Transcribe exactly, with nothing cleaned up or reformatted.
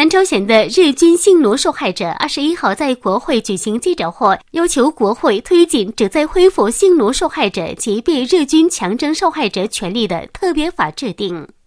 南朝鲜的日军性奴受害者二十一号在国会举行记者会，要求国会推进旨在恢复性奴受害者及被日军强征受害者权利的特别法制定。